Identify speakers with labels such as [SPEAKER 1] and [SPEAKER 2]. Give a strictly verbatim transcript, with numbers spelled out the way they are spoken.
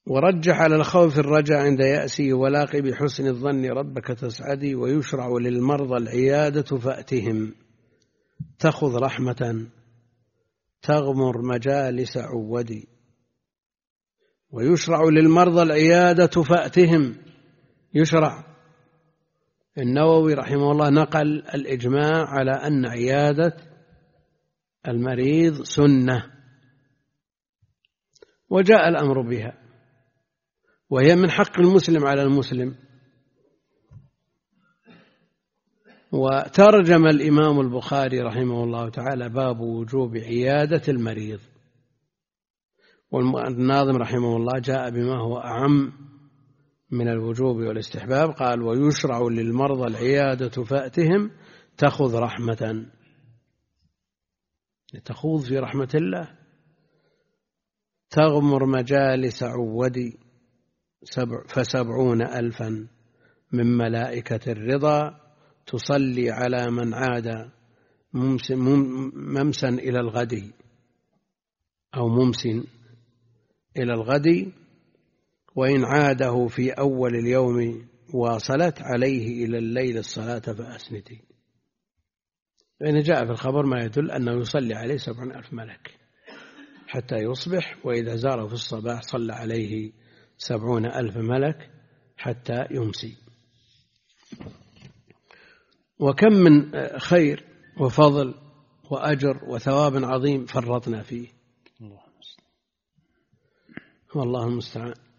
[SPEAKER 1] ورجح على الخوف الرجاء عند يأسي، ولاقي بحسن الظن ربك تسعدي. ويشرع للمرضى العيادة فأتهم، تأخذ رحمة تغمر مجالس عودي. ويشرع للمرضى العيادة فأتهم، يشرع. النووي رحمه الله نقل الإجماع على أن عيادة المريض سنة، وجاء الأمر بها، وهي من حق المسلم على المسلم. وترجم الإمام البخاري رحمه الله تعالى باب وجوب عيادة المريض، والناظم رحمه الله جاء بما هو أعم من الوجوب والاستحباب، قال: ويشرع للمرضى العيادة فأتهم، تأخذ رحمة، تخوض في رحمة الله، تغمر مجالس عودي، فسبعون ألفا من ملائكة الرضا تصلي على من عاد ممسا إلى الغد، أو ممس إلى الغد، وإن عاده في أول اليوم واصلت عليه إلى الليل الصلاة فأسندي. فإن جاء في الخبر ما يدل أنه يصلي عليه سبعون ألف ملك حتى يصبح، وإذا زاره في الصباح صلى عليه سبعون ألف ملك حتى يمسي. وكم من خير وفضل وأجر وثواب عظيم فرطنا فيه، والله المستعان.